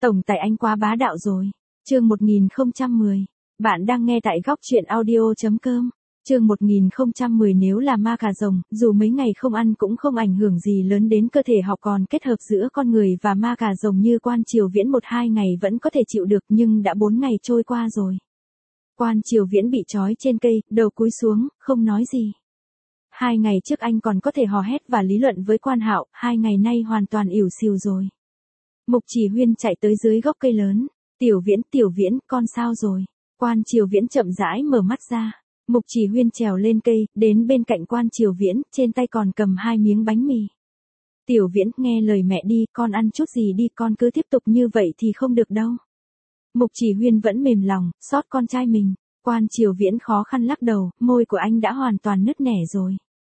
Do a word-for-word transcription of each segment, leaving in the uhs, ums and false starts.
Tổng tài anh quá bá đạo rồi. Chương một nghìn không trăm mười. Bạn đang nghe tại góc truyện audio chấm com. Chương một nghìn không trăm mười nếu là ma cà rồng, dù mấy ngày không ăn cũng không ảnh hưởng gì lớn đến cơ thể họ, còn kết hợp giữa con người và ma cà rồng như Quan Triều Viễn một hai ngày vẫn có thể chịu được, nhưng đã bốn ngày trôi qua rồi. Quan Triều Viễn bị trói trên cây, đầu cúi xuống, không nói gì. Hai ngày trước anh còn có thể hò hét và lý luận với Quan Hạo, hai ngày nay hoàn toàn ỉu xìu rồi. Mục Chỉ Huyên chạy tới dưới gốc cây lớn. Tiểu Viễn, Tiểu Viễn, con sao rồi? Quan Triều Viễn chậm rãi mở mắt ra. Mục Chỉ Huyên trèo lên cây, đến bên cạnh Quan Triều Viễn, trên tay còn cầm hai miếng bánh mì. Tiểu Viễn, nghe lời mẹ đi, con ăn chút gì đi, con cứ tiếp tục như vậy thì không được đâu. Mục Chỉ Huyên vẫn mềm lòng, xót con trai mình. Quan Triều Viễn khó khăn lắc đầu, môi của anh đã hoàn toàn nứt nẻ rồi.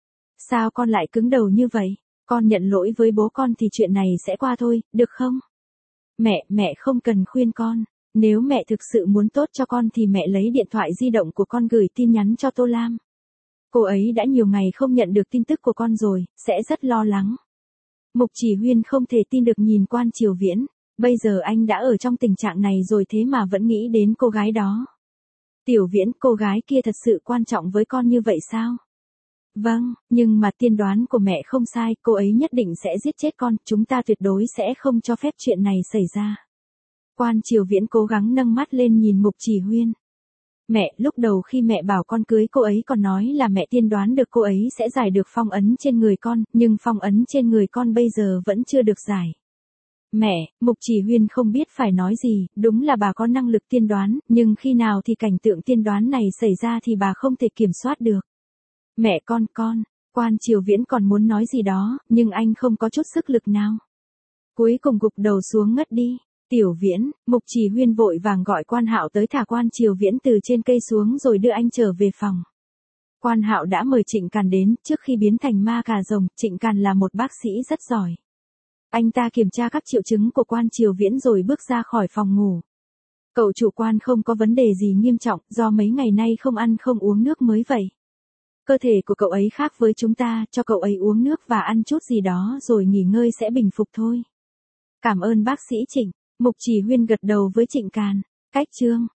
Sao con lại cứng đầu như vậy? Con nhận lỗi với bố con thì chuyện này sẽ qua thôi, được không? Mẹ, mẹ không cần khuyên con. Nếu mẹ thực sự muốn tốt cho con thì mẹ lấy điện thoại di động của con gửi tin nhắn cho Tô Lam. Cô ấy đã nhiều ngày không nhận được tin tức của con rồi, sẽ rất lo lắng. Mục Chỉ Huyên không thể tin được nhìn Quan Triều Viễn. Bây giờ anh đã ở trong tình trạng này rồi thế mà vẫn nghĩ đến cô gái đó. Tiểu Viễn, cô gái kia thật sự quan trọng với con như vậy sao? Vâng, nhưng mà tiên đoán của mẹ không sai, cô ấy nhất định sẽ giết chết con, chúng ta tuyệt đối sẽ không cho phép chuyện này xảy ra. Quan Triều Viễn cố gắng nâng mắt lên nhìn Mục Chỉ Huyên. Mẹ, lúc đầu khi mẹ bảo con cưới cô ấy còn nói là mẹ tiên đoán được cô ấy sẽ giải được phong ấn trên người con, nhưng phong ấn trên người con bây giờ vẫn chưa được giải. Mẹ, Mục Chỉ Huyên không biết phải nói gì, đúng là bà có năng lực tiên đoán, nhưng khi nào thì cảnh tượng tiên đoán này xảy ra thì bà không thể kiểm soát được. Mẹ con, con, Quan Triều Viễn còn muốn nói gì đó, nhưng anh không có chút sức lực nào. Cuối cùng gục đầu xuống ngất đi. Tiểu Viễn, Mục Chỉ Huyên vội vàng gọi Quan Hạo tới thả Quan Triều Viễn từ trên cây xuống rồi đưa anh trở về phòng. Quan Hạo đã mời Trịnh Càn đến, trước khi biến thành ma cà rồng, Trịnh Càn là một bác sĩ rất giỏi. Anh ta kiểm tra các triệu chứng của Quan Triều Viễn rồi bước ra khỏi phòng ngủ. Cậu chủ Quan không có vấn đề gì nghiêm trọng, do mấy ngày nay không ăn không uống nước mới vậy. Cơ thể của cậu ấy khác với chúng ta, cho cậu ấy uống nước và ăn chút gì đó rồi nghỉ ngơi sẽ bình phục thôi. Cảm ơn bác sĩ Trịnh. Mục Chỉ Huyên gật đầu với Trịnh Càn. Cách chương